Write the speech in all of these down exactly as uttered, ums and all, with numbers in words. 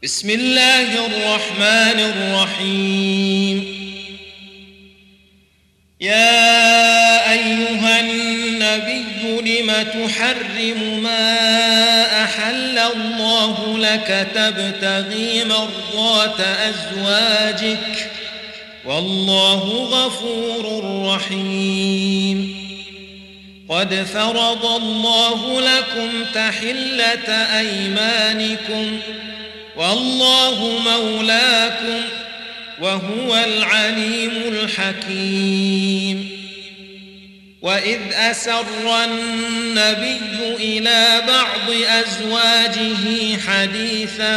بسم الله الرحمن الرحيم. يا أيها النبي لم تحرم ما أحل الله لك تبتغي مرضات أزواجك والله غفور رحيم. قد فرض الله لكم تحلة أيمانكم والله مولاكم وهو العليم الحكيم. وإذ أسر النبي إلى بعض أزواجه حديثا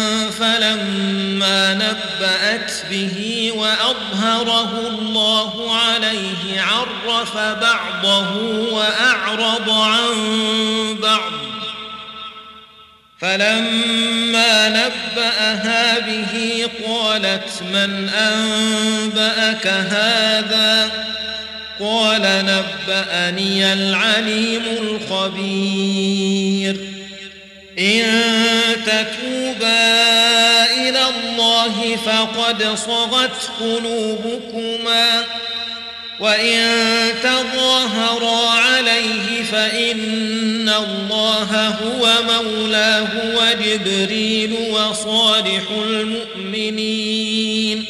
فلما نبأت به وأظهره الله عليه عرف بعضه وأعرض عن بعض، فلما نبأها به قالت من أنبأك هذا؟ قال نبأني العليم الخبير. إن تتوبا إلى الله فقد صغت قلوبكما وإن تظاهرا عليه فإن الله هو مولاه وجبريل وصالح المؤمنين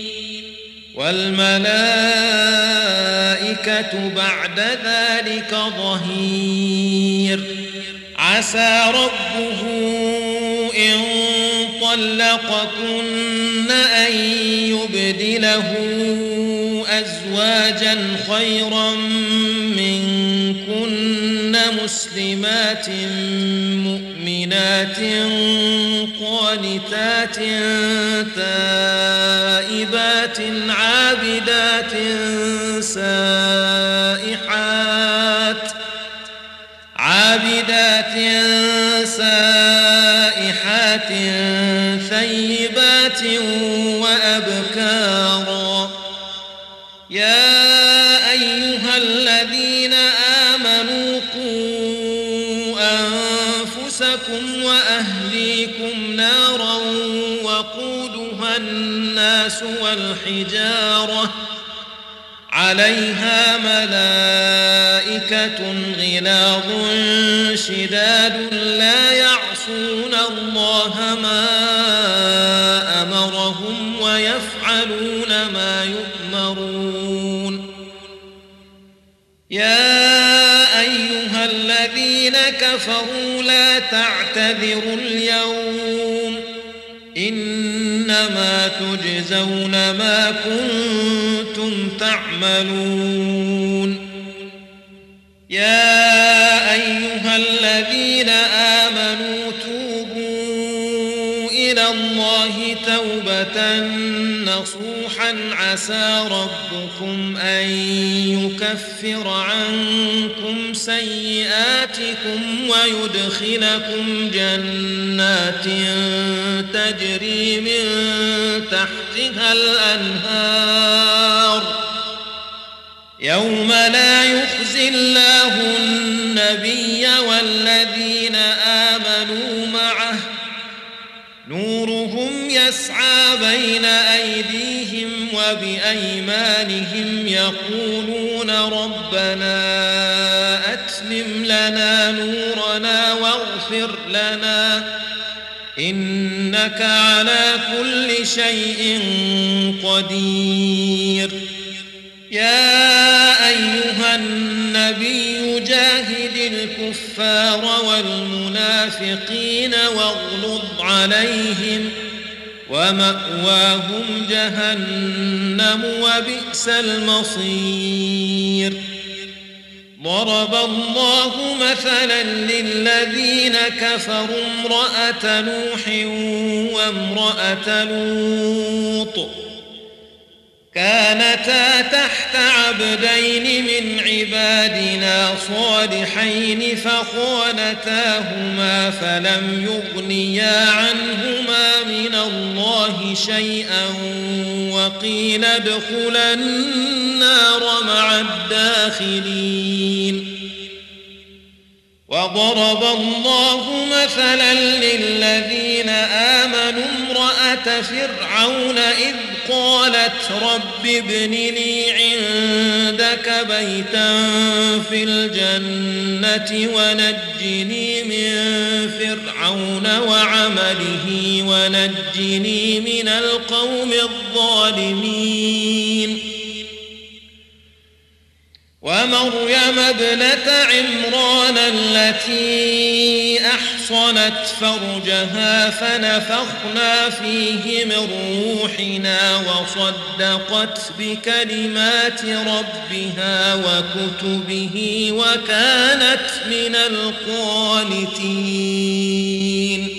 والملائكة بعد ذلك ظهير. عسى ربه إن طلقكن أن يبدله أزواجا خيرا منكن مسلمات مؤمنات قانتات تائبات عابدات سائحات عابدات سائحات ثيبات وأبكارا. يا أيها الذين آمنوا قوا أنفسكم وأهليكم نارا وقودها الناس والحجارة عليها ملائكة غلاظ شداد لا يعصون الله ما أمرهم ويفعلون ما يؤمرون. يا أيها الذين كفروا لا تعتذروا اليوم إنما تجزون ما كنتم تعملون. يا أيها الذين آمنوا توبوا إلى الله توبة نصوحا عسى ربكم أن يكفر عنكم سيئاتكم ويدخلكم جنات تجري من تحتها الأنهار يوم لا يخزي الله النبي والذين آمنوا معه نورهم يسعى بين أيديهم وبأيمانهم يقولون ربنا أتمم لنا نورنا واغفر لنا إنك على كل شيء قدير. يا أيها النبي جاهد الكفار والمنافقين واغلظ عليهم ومأواهم جهنم وبئس المصير. ضرب الله مثلا للذين كفروا امرأة نوح وامرأة لوط كانتا تحت عبدين من عبادنا صالحين فخانتاهما فلم يغنيا عنهما من الله شيئا وقيل ادخلا النار مع الداخلين. وضرب الله مثلا للذين آمنوا امرأة امرأة فرعون إذ قالت رب ابن لي عندك بيتا في الجنة ونجني من فرعون وعمله ونجني من القوم الظالمين ومريم ابنة عمران التي أحصنت فرجها فنفخنا فيه من روحنا وصدقت بكلمات ربها وكتبه وكانت من القانتين